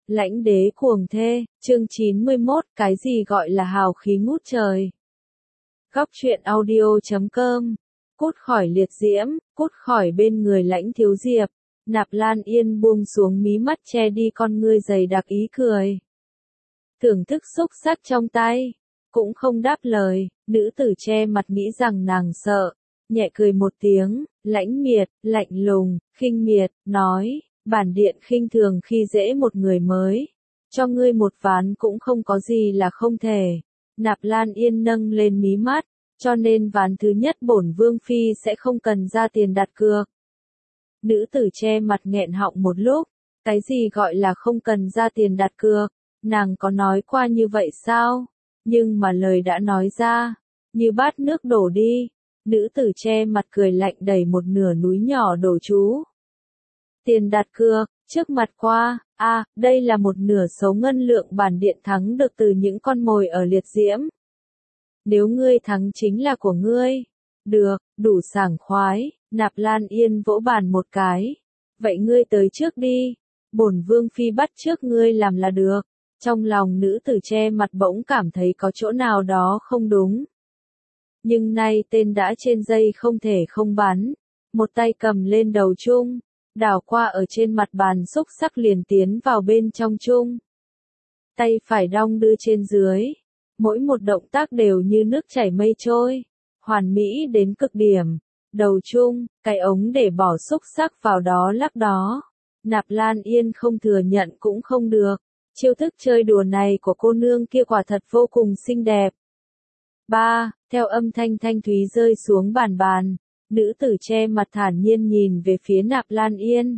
Lãnh đế cuồng thê, chương 91, cái gì gọi là hào khí ngút trời. Góc truyện audio.com, cút khỏi liệt diễm, cút khỏi bên người Lãnh Thiếu Diệp. Nạp Lan Yên buông xuống mí mắt che đi con ngươi dày đặc ý cười. Thưởng thức xúc sắc trong tay, cũng không đáp lời, nữ tử che mặt nghĩ rằng nàng sợ, nhẹ cười một tiếng, lãnh miệt, lạnh lùng, khinh miệt, nói, bản điện khinh thường khi dễ một người mới, cho ngươi một ván cũng không có gì là không thể. Nạp Lan Yên nâng lên mí mắt, cho nên ván thứ nhất bổn vương phi sẽ không cần ra tiền đặt cược. Nữ tử che mặt nghẹn họng một lúc, cái gì gọi là không cần ra tiền đặt cược, nàng có nói qua như vậy sao? Nhưng mà lời đã nói ra, như bát nước đổ đi. Nữ tử che mặt cười lạnh đẩy một nửa núi nhỏ đổ chú. Tiền đặt cược, trước mặt qua, đây là một nửa số ngân lượng bản điện thắng được từ những con mồi ở liệt diễm. Nếu ngươi thắng chính là của ngươi. Được, đủ sảng khoái, Nạp Lan Yên vỗ bàn một cái. Vậy ngươi tới trước đi, bổn vương phi bắt trước ngươi làm là được. Trong lòng nữ tử che mặt bỗng cảm thấy có chỗ nào đó không đúng. Nhưng nay tên đã trên dây không thể không bắn. Một tay cầm lên đầu chung, đảo qua ở trên mặt bàn xúc sắc liền tiến vào bên trong chung. Tay phải đong đưa trên dưới. Mỗi một động tác đều như nước chảy mây trôi. Hoàn mỹ đến cực điểm. Đầu chung, cái ống để bỏ xúc sắc vào đó lắc đó. Nạp Lan Yên không thừa nhận cũng không được. Chiêu thức chơi đùa này của cô nương kia quả thật vô cùng xinh đẹp. Theo âm thanh thanh thúy rơi xuống bàn, nữ tử che mặt thản nhiên nhìn về phía Nạp Lan Yên.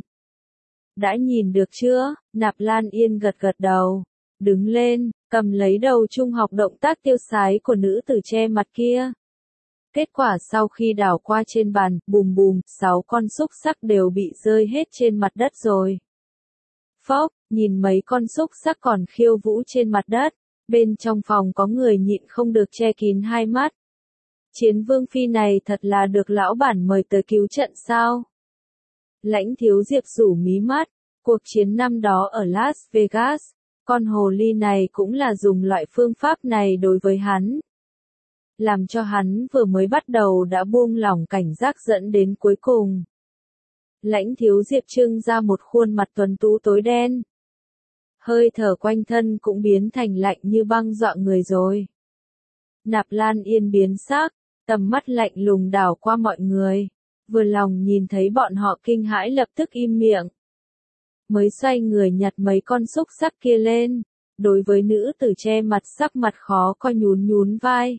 Đã nhìn được chưa? Nạp Lan Yên gật gật đầu, đứng lên, cầm lấy đầu chung học động tác tiêu sái của nữ tử che mặt kia. Kết quả sau khi đảo qua trên bàn, bùm bùm, 6 con xúc sắc đều bị rơi hết trên mặt đất rồi. Phốc, nhìn mấy con xúc sắc còn khiêu vũ trên mặt đất, bên trong phòng có người nhịn không được che kín hai mắt. Chiến vương phi này thật là được lão bản mời tới cứu trận sao? Lãnh Thiếu Diệp rủ mí mắt, cuộc chiến năm đó ở Las Vegas, con hồ ly này cũng là dùng loại phương pháp này đối với hắn. Làm cho hắn vừa mới bắt đầu đã buông lỏng cảnh giác dẫn đến cuối cùng. Lãnh Thiếu Diệp trưng ra một khuôn mặt tuấn tú tối đen. Hơi thở quanh thân cũng biến thành lạnh như băng dọa người rồi. Nạp Lan Yên biến sắc, tầm mắt lạnh lùng đảo qua mọi người. Vừa lòng nhìn thấy bọn họ kinh hãi lập tức im miệng. Mới xoay người nhặt mấy con xúc sắc kia lên. Đối với nữ tử che mặt sắc mặt khó coi nhún vai.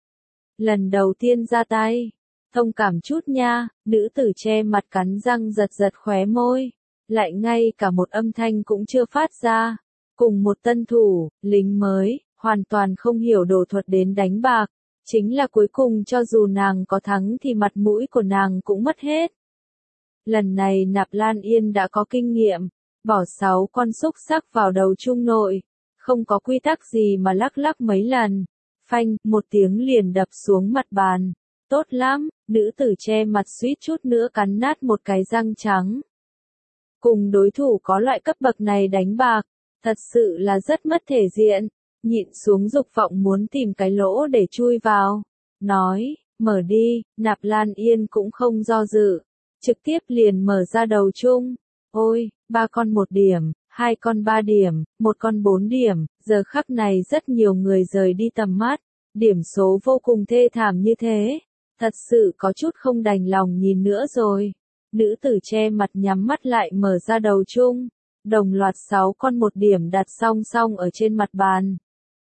Lần đầu tiên ra tay. Thông cảm chút nha, nữ tử che mặt cắn răng giật khóe môi. Lại ngay cả một âm thanh cũng chưa phát ra. Cùng một tân thủ, lính mới, hoàn toàn không hiểu đồ thuật đến đánh bạc. Chính là cuối cùng cho dù nàng có thắng thì mặt mũi của nàng cũng mất hết. Lần này Nạp Lan Yên đã có kinh nghiệm, bỏ 6 con xúc sắc vào đầu chung nội. Không có quy tắc gì mà lắc mấy lần. Phanh, một tiếng liền đập xuống mặt bàn. Tốt lắm, nữ tử che mặt suýt chút nữa cắn nát một cái răng trắng. Cùng đối thủ có loại cấp bậc này đánh bạc, thật sự là rất mất thể diện, nhịn xuống dục vọng muốn tìm cái lỗ để chui vào. Nói, mở đi, Nạp Lan Yên cũng không do dự, trực tiếp liền mở ra đầu chung. Ôi, 3 con 1 điểm, 2 con 3 điểm, 1 con 4 điểm, giờ khắc này rất nhiều người rời đi tầm mắt, điểm số vô cùng thê thảm như thế. Thật sự có chút không đành lòng nhìn nữa rồi. Nữ tử che mặt nhắm mắt lại mở ra đầu chung. Đồng loạt 6 con 1 điểm đặt song song ở trên mặt bàn.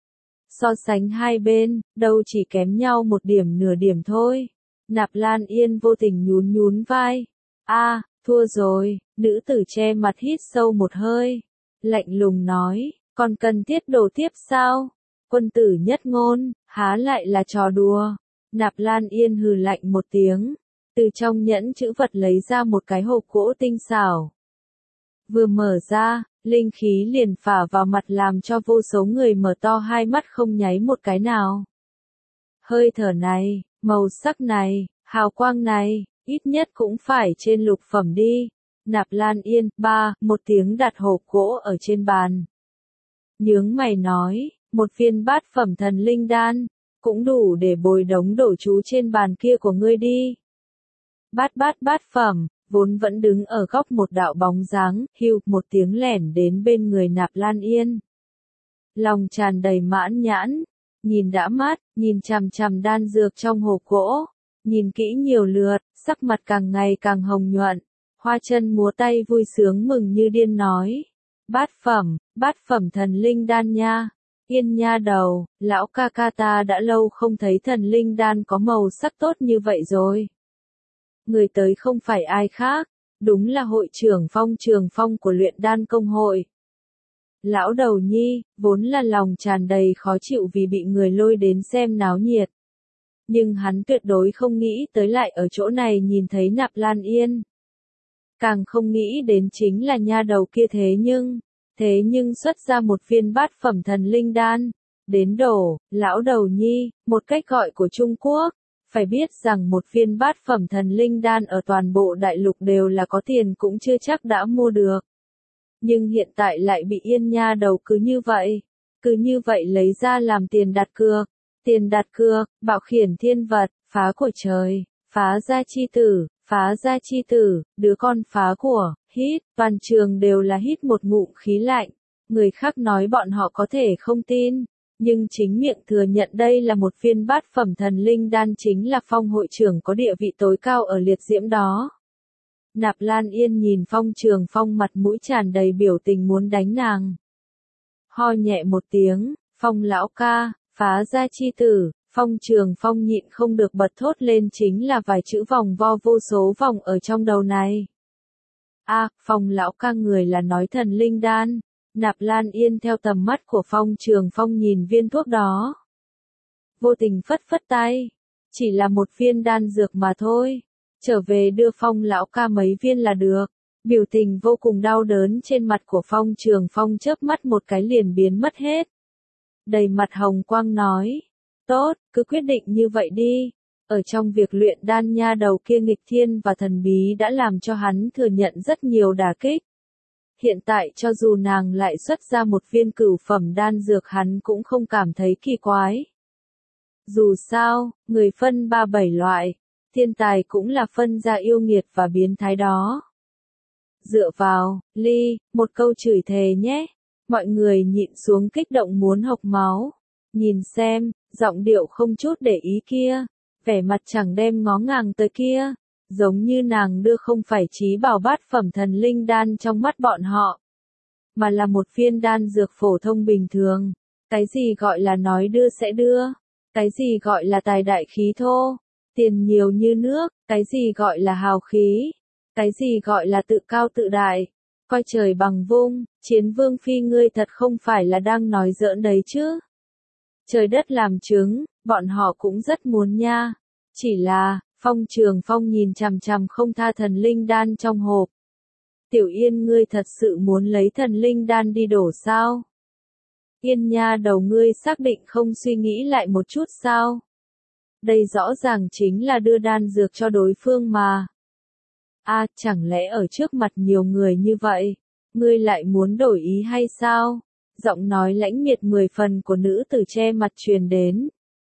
So sánh hai bên, đâu chỉ kém nhau 1 điểm nửa điểm thôi. Nạp Lan Yên vô tình nhún vai. Thua rồi, nữ tử che mặt hít sâu một hơi. Lạnh lùng nói, còn cần thiết đổ tiếp sao? Quân tử nhất ngôn, há lại là trò đùa. Nạp Lan Yên hừ lạnh một tiếng, từ trong nhẫn chữ vật lấy ra một cái hộp gỗ tinh xảo. Vừa mở ra, linh khí liền phả vào mặt làm cho vô số người mở to hai mắt không nháy một cái nào. Hơi thở này, màu sắc này, hào quang này, ít nhất cũng phải trên lục phẩm đi. Nạp Lan Yên, một tiếng đặt hộp gỗ ở trên bàn. nhướng mày nói, một viên bát phẩm thần linh đan, cũng đủ để bồi đống đổ chú trên bàn kia của ngươi đi. Bát phẩm, vốn vẫn đứng ở góc một đạo bóng dáng, hưu một tiếng lẻn đến bên người Nạp Lan Yên. Lòng tràn đầy mãn nhãn, nhìn đã mát, nhìn chằm chằm đan dược trong hộp gỗ, nhìn kỹ nhiều lượt, sắc mặt càng ngày càng hồng nhuận, hoa chân múa tay vui sướng mừng như điên nói. Bát phẩm thần linh đan nha. Yên nha đầu, lão ca ca ta đã lâu không thấy thần linh đan có màu sắc tốt như vậy rồi. Người tới không phải ai khác, đúng là hội trưởng Phong Trường Phong của luyện đan công hội. Lão đầu nhi, vốn là lòng tràn đầy khó chịu vì bị người lôi đến xem náo nhiệt. Nhưng hắn tuyệt đối không nghĩ tới lại ở chỗ này nhìn thấy Nạp Lan Yên. Càng không nghĩ đến chính là nha đầu kia thế nhưng xuất ra một viên bát phẩm thần linh đan. Đến đổ, lão đầu nhi, một cách gọi của Trung Quốc. Phải biết rằng một viên bát phẩm thần linh đan ở toàn bộ đại lục đều là có tiền cũng chưa chắc đã mua được. Nhưng hiện tại lại bị Yên nha đầu cứ như vậy lấy ra làm tiền đặt cược, bạo khiển thiên vật, phá của trời, phá gia chi tử, đứa con phá của, hít, toàn trường đều là hít một ngụm khí lạnh, người khác nói bọn họ có thể không tin, nhưng chính miệng thừa nhận đây là một viên bát phẩm thần linh đan chính là Phong hội trưởng có địa vị tối cao ở liệt diễm đó. Nạp Lan Yên nhìn Phong Trường Phong mặt mũi tràn đầy biểu tình muốn đánh nàng. Ho nhẹ một tiếng, Phong lão ca, phá gia chi tử, Phong Trường Phong nhịn không được bật thốt lên chính là vài chữ vòng vo vô số vòng ở trong đầu này. Phong lão ca người là nói thần linh đan. Nạp Lan Yên theo tầm mắt của Phong Trường Phong nhìn viên thuốc đó. Vô tình phất phất tay. Chỉ là một viên đan dược mà thôi. Trở về đưa Phong lão ca mấy viên là được. Biểu tình vô cùng đau đớn trên mặt của Phong Trường Phong chớp mắt một cái liền biến mất hết. Đầy mặt hồng quang nói. Tốt, cứ quyết định như vậy đi. Ở trong việc luyện đan nha đầu kia nghịch thiên và thần bí đã làm cho hắn thừa nhận rất nhiều đả kích. Hiện tại cho dù nàng lại xuất ra một viên cửu phẩm đan dược hắn cũng không cảm thấy kỳ quái. Dù sao, người phân 3-7 loại, thiên tài cũng là phân ra yêu nghiệt và biến thái đó. Dựa vào, một câu chửi thề nhé. Mọi người nhịn xuống kích động muốn hộc máu. Nhìn xem, giọng điệu không chút để ý kia, vẻ mặt chẳng đem ngó ngàng tới kia. Giống như nàng đưa không phải chí bảo bát phẩm thần linh đan trong mắt bọn họ, mà là một viên đan dược phổ thông bình thường. Cái gì gọi là nói đưa sẽ đưa? Cái gì gọi là tài đại khí thô? Tiền nhiều như nước? Cái gì gọi là hào khí? Cái gì gọi là tự cao tự đại? Coi trời bằng vung, Chiến Vương phi ngươi thật không phải là đang nói giỡn đấy chứ? Trời đất làm chứng, bọn họ cũng rất muốn nha. Chỉ là, Phong Trường Phong nhìn chằm chằm không tha thần linh đan trong hộp. Tiểu Yên ngươi thật sự muốn lấy thần linh đan đi đổ sao? Yên nha đầu ngươi xác định không suy nghĩ lại một chút sao? Đây rõ ràng chính là đưa đan dược cho đối phương mà. Chẳng lẽ ở trước mặt nhiều người như vậy, ngươi lại muốn đổi ý hay sao? Giọng nói lãnh miệt 10 phần của nữ tử che mặt truyền đến.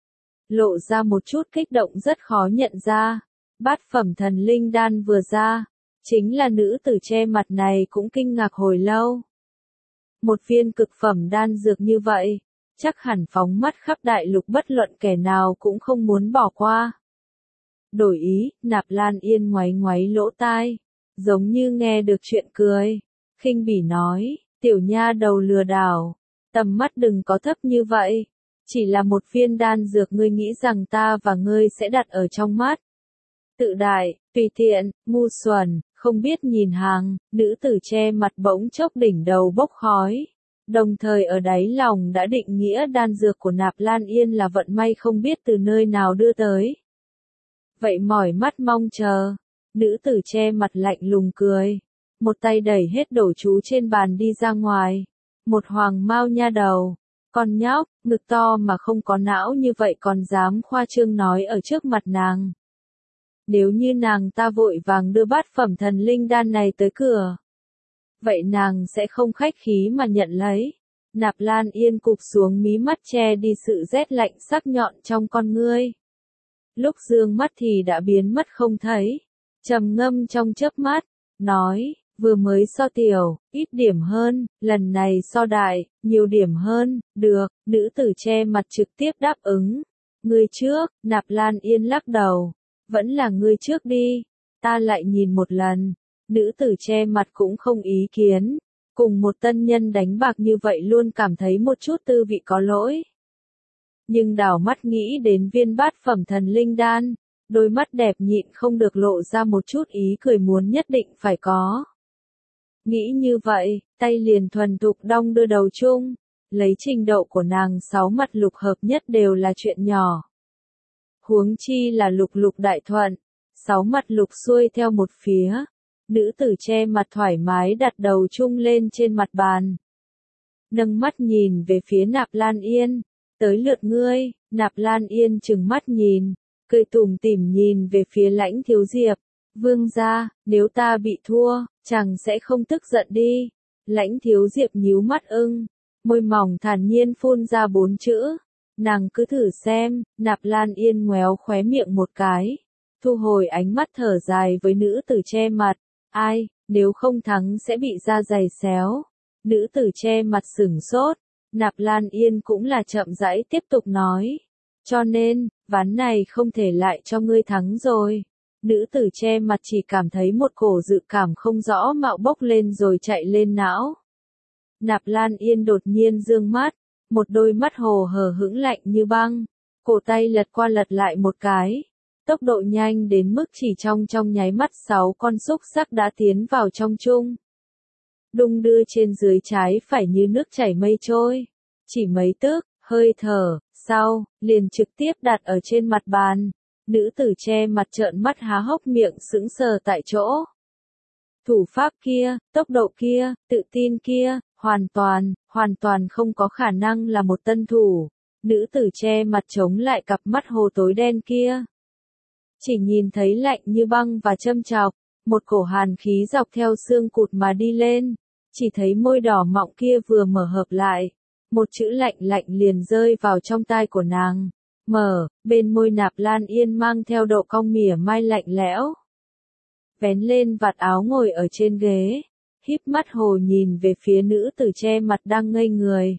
Lộ ra một chút kích động rất khó nhận ra. Bát phẩm thần linh đan vừa ra, chính là nữ tử che mặt này cũng kinh ngạc hồi lâu. Một viên cực phẩm đan dược như vậy, chắc hẳn phóng mắt khắp đại lục bất luận kẻ nào cũng không muốn bỏ qua. Đổi ý, Nạp Lan Yên ngoáy ngoáy lỗ tai, giống như nghe được chuyện cười, khinh bỉ nói, tiểu nha đầu lừa đảo, tầm mắt đừng có thấp như vậy. Chỉ là một viên đan dược ngươi nghĩ rằng ta và ngươi sẽ đặt ở trong mắt. Tự đại, tùy tiện, ngu xuẩn, không biết nhìn hàng, nữ tử che mặt bỗng chốc đỉnh đầu bốc khói. Đồng thời ở đáy lòng đã định nghĩa đan dược của Nạp Lan Yên là vận may không biết từ nơi nào đưa tới. Vậy mỏi mắt mong chờ, nữ tử che mặt lạnh lùng cười. Một tay đẩy hết đổ chú trên bàn đi ra ngoài. Một hoàng mao nha đầu. Con nhóc, ngực to mà không có não như vậy còn dám khoa trương nói ở trước mặt nàng. Nếu như nàng ta vội vàng đưa bát phẩm thần linh đan này tới cửa, vậy nàng sẽ không khách khí mà nhận lấy. Nạp Lan Yên cụp xuống mí mắt che đi sự rét lạnh sắc nhọn trong con ngươi. Lúc dương mắt thì đã biến mất không thấy. Trầm ngâm trong chớp mắt, nói, vừa mới so tiểu, ít điểm hơn, lần này so đại, nhiều điểm hơn, được, nữ tử che mặt trực tiếp đáp ứng. Ngươi trước, Nạp Lan Yên lắc đầu, vẫn là ngươi trước đi, ta lại nhìn một lần. Nữ tử che mặt cũng không ý kiến, cùng một tân nhân đánh bạc như vậy luôn cảm thấy một chút tư vị có lỗi. Nhưng đảo mắt nghĩ đến viên bát phẩm thần linh đan, đôi mắt đẹp nhịn không được lộ ra một chút ý cười muốn nhất định phải có. Nghĩ như vậy, tay liền thuần thục đong đưa đầu chung, lấy trình độ của nàng 6 mặt lục hợp nhất đều là chuyện nhỏ. Huống chi là lục lục đại thuận, 6 mặt lục xuôi theo một phía. Nữ tử che mặt thoải mái đặt đầu chung lên trên mặt bàn. Nâng mắt nhìn về phía Nạp Lan Yên, tới lượt ngươi. Nạp Lan Yên trừng mắt nhìn, cười tủm tỉm nhìn về phía Lãnh Thiếu Diệp. Vương gia, nếu ta bị thua, chàng sẽ không tức giận đi. Lãnh Thiếu Diệp nhíu mắt môi mỏng thản nhiên phun ra 4 chữ. Nàng cứ thử xem. Nạp Lan Yên ngoéo khóe miệng một cái, thu hồi ánh mắt thở dài với nữ tử che mặt. Ai, nếu không thắng sẽ bị da dày xéo. Nữ tử che mặt sửng sốt. Nạp Lan Yên cũng là chậm rãi tiếp tục nói. Cho nên, ván này không thể lại cho ngươi thắng rồi. Nữ tử che mặt chỉ cảm thấy một cổ dự cảm không rõ mạo bốc lên rồi chạy lên não. Nạp Lan Yên đột nhiên dương mắt, một đôi mắt hồ hờ hững lạnh như băng. Cổ tay lật qua lật lại một cái. Tốc độ nhanh đến mức chỉ trong nháy mắt 6 con xúc xắc đã tiến vào trong chung. Đung đưa trên dưới trái phải như nước chảy mây trôi. Chỉ mấy tức, hơi thở, sau, liền trực tiếp đặt ở trên mặt bàn. Nữ tử che mặt trợn mắt há hốc miệng sững sờ tại chỗ. Thủ pháp kia, tốc độ kia, tự tin kia, hoàn toàn không có khả năng là một tân thủ. Nữ tử che mặt chống lại cặp mắt hồ tối đen kia. Chỉ nhìn thấy lạnh như băng và châm chọc, một cổ hàn khí dọc theo xương cụt mà đi lên, chỉ thấy môi đỏ mọng kia vừa mở hợp lại, một chữ lạnh lạnh liền rơi vào trong tai của nàng. Mở, bên môi Nạp Lan Yên mang theo độ cong mỉa mai lạnh lẽo. Vén lên vạt áo ngồi ở trên ghế, híp mắt hồ nhìn về phía nữ tử che mặt đang ngây người.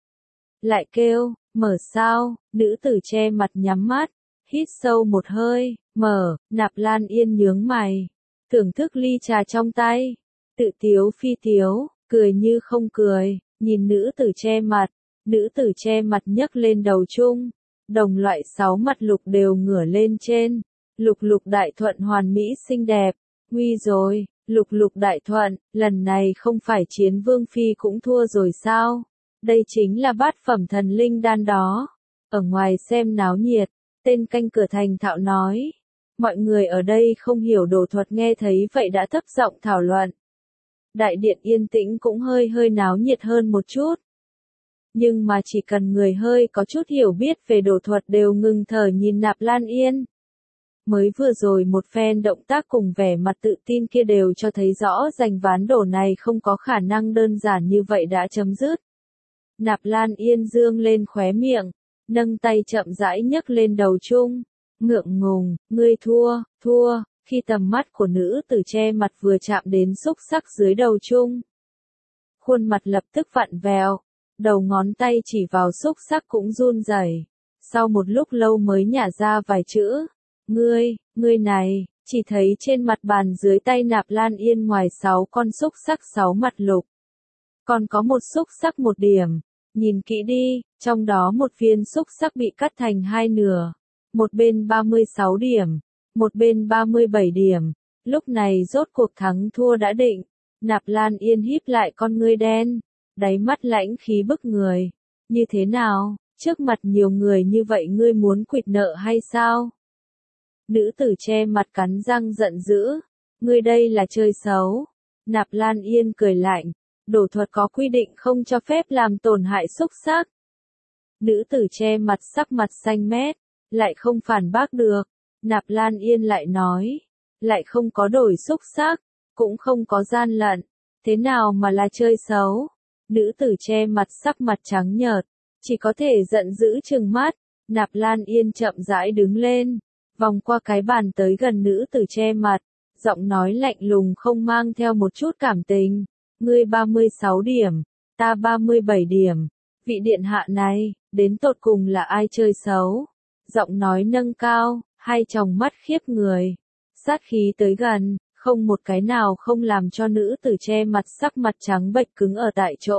Lại kêu, mở sao, nữ tử che mặt nhắm mắt, hít sâu một hơi, mở. Nạp Lan Yên nhướng mày, thưởng thức ly trà trong tay, tự tiếu phi tiếu, cười như không cười, nhìn nữ tử che mặt. Nữ tử che mặt nhấc lên đầu chung, đồng loại 6 mặt lục đều ngửa lên trên. Lục lục đại thuận hoàn mỹ xinh đẹp. Nguy rồi, lục lục đại thuận, lần này không phải chiến vương phi cũng thua rồi sao? Đây chính là bát phẩm thần linh đan đó. Ở ngoài xem náo nhiệt, tên canh cửa thành thạo nói. Mọi người ở đây không hiểu đồ thuật nghe thấy vậy đã thấp giọng thảo luận. Đại điện yên tĩnh cũng hơi náo nhiệt hơn một chút. Nhưng mà chỉ cần người hơi có chút hiểu biết về đồ thuật đều ngừng thở nhìn Nạp Lan Yên. Mới vừa rồi một phen động tác cùng vẻ mặt tự tin kia đều cho thấy rõ giành ván đổ này không có khả năng đơn giản như vậy đã chấm dứt. Nạp Lan Yên dương lên khóe miệng, nâng tay chậm rãi nhấc lên đầu chung, ngượng ngùng, ngươi thua, khi tầm mắt của nữ tử che mặt vừa chạm đến xúc sắc dưới đầu chung. Khuôn mặt lập tức vặn vẹo, đầu ngón tay chỉ vào xúc sắc cũng run rẩy. Sau một lúc lâu mới nhả ra vài chữ. Ngươi này, chỉ thấy trên mặt bàn dưới tay Nạp Lan Yên ngoài 6 con xúc sắc 6 mặt lục. Còn có một xúc sắc 1 điểm, nhìn kỹ đi, trong đó một viên xúc sắc bị cắt thành 2 nửa. Một bên 36 điểm, một bên 37 điểm. Lúc này rốt cuộc thắng thua đã định. Nạp Lan Yên híp lại con ngươi đen, đáy mắt lãnh khí bức người. Như thế nào, trước mặt nhiều người như vậy ngươi muốn quỵt nợ hay sao? Nữ tử che mặt cắn răng giận dữ. Ngươi đây là chơi xấu. Nạp Lan Yên cười lạnh. Đổ thuật có quy định không cho phép làm tổn hại xúc sắc. Nữ tử che mặt sắc mặt xanh mét, lại không phản bác được. Nạp Lan Yên lại nói. Lại không có đổi xúc sắc, cũng không có gian lận. Thế nào mà là chơi xấu? Nữ tử che mặt sắc mặt trắng nhợt, chỉ có thể giận dữ trừng mắt. Nạp Lan Yên chậm rãi đứng lên, vòng qua cái bàn tới gần nữ tử che mặt, giọng nói lạnh lùng không mang theo một chút cảm tình. Ngươi 36 điểm, ta 37 điểm. Vị điện hạ này, đến tột cùng là ai chơi xấu? Giọng nói nâng cao, hai tròng mắt khiếp người. Sát khí tới gần, không một cái nào không làm cho nữ tử che mặt sắc mặt trắng bệch cứng ở tại chỗ.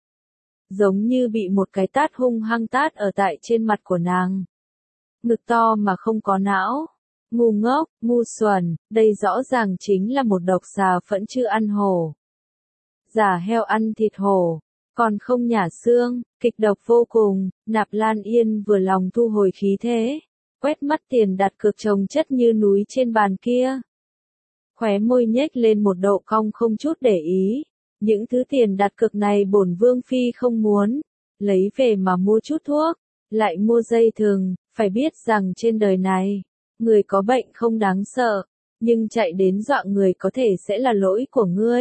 Giống như bị một cái tát hung hăng tát ở tại trên mặt của nàng. Ngực to mà không có não. Ngu ngốc, ngu xuẩn, đây rõ ràng chính là một độc xà phẫn chưa ăn hổ. Giả heo ăn thịt hổ, còn không nhả xương, kịch độc vô cùng. Nạp Lan Yên vừa lòng thu hồi khí thế, quét mắt tiền đặt cược chồng chất như núi trên bàn kia. Khóe môi nhếch lên một độ cong không chút để ý. Những thứ tiền đặt cược này bổn vương phi không muốn, lấy về mà mua chút thuốc, lại mua dây thừng, phải biết rằng trên đời này, người có bệnh không đáng sợ, nhưng chạy đến dọa người có thể sẽ là lỗi của ngươi.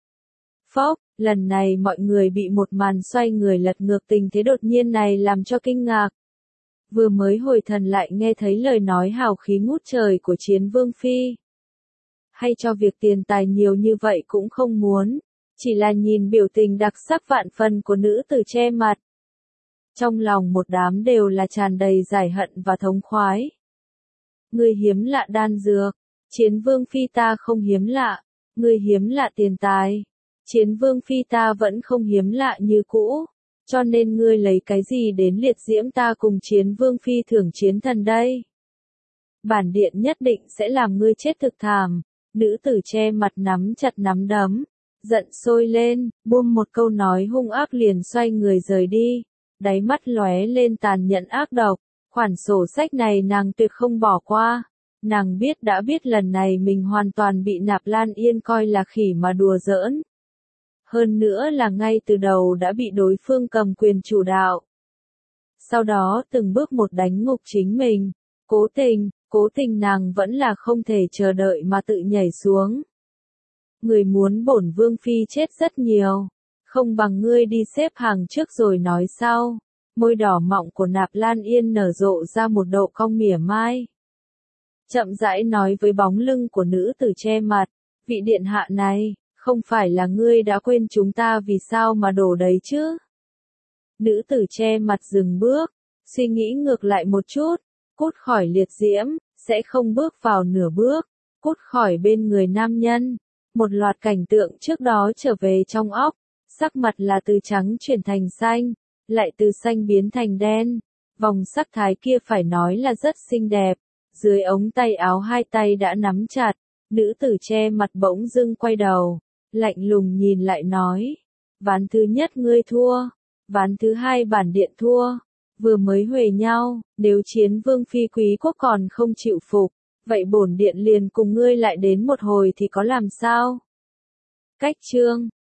Phốc, lần này mọi người bị một màn xoay người lật ngược tình thế đột nhiên này làm cho kinh ngạc. Vừa mới hồi thần lại nghe thấy lời nói hào khí ngút trời của Chiến Vương phi. Hay cho việc tiền tài nhiều như vậy cũng không muốn, chỉ là nhìn biểu tình đặc sắc vạn phần của nữ tử che mặt. Trong lòng một đám đều là tràn đầy giải hận và thống khoái. Ngươi hiếm lạ đan dược, Chiến Vương phi ta không hiếm lạ, ngươi hiếm lạ tiền tài, Chiến Vương phi ta vẫn không hiếm lạ như cũ, cho nên ngươi lấy cái gì đến liệt diễm ta cùng Chiến Vương phi thưởng chiến thần đây? Bản điện nhất định sẽ làm ngươi chết thực thảm. Nữ tử che mặt nắm chặt nắm đấm, giận sôi lên, buông một câu nói hung ác liền xoay người rời đi, đáy mắt lóe lên tàn nhẫn ác độc. Khoản sổ sách này nàng tuyệt không bỏ qua. Nàng đã biết lần này mình hoàn toàn bị Nạp Lan Yên coi là khỉ mà đùa giỡn. Hơn nữa là ngay từ đầu đã bị đối phương cầm quyền chủ đạo. Sau đó từng bước một đánh ngục chính mình. Cố tình nàng vẫn là không thể chờ đợi mà tự nhảy xuống. Người muốn bổn vương phi chết rất nhiều. Không bằng ngươi đi xếp hàng trước rồi nói sau. Môi đỏ mọng của Nạp Lan Yên nở rộ ra một độ cong mỉa mai. Chậm rãi nói với bóng lưng của nữ tử che mặt. Vị điện hạ này, không phải là ngươi đã quên chúng ta vì sao mà đổ đấy chứ? Nữ tử che mặt dừng bước, suy nghĩ ngược lại một chút. Cút khỏi liệt diễm, sẽ không bước vào nửa bước. Cút khỏi bên người nam nhân. Một loạt cảnh tượng trước đó trở về trong óc. Sắc mặt là từ trắng chuyển thành xanh, lại từ xanh biến thành đen. Vòng sắc thái kia phải nói là rất xinh đẹp. Dưới ống tay áo hai tay đã nắm chặt. Nữ tử che mặt bỗng dưng quay đầu, lạnh lùng nhìn lại nói. Ván thứ nhất ngươi thua. Ván thứ hai bản điện thua. Vừa mới huề nhau, nếu Chiến Vương phi quý quốc còn không chịu phục, vậy bổn điện liền cùng ngươi lại đến một hồi thì có làm sao? Cách chương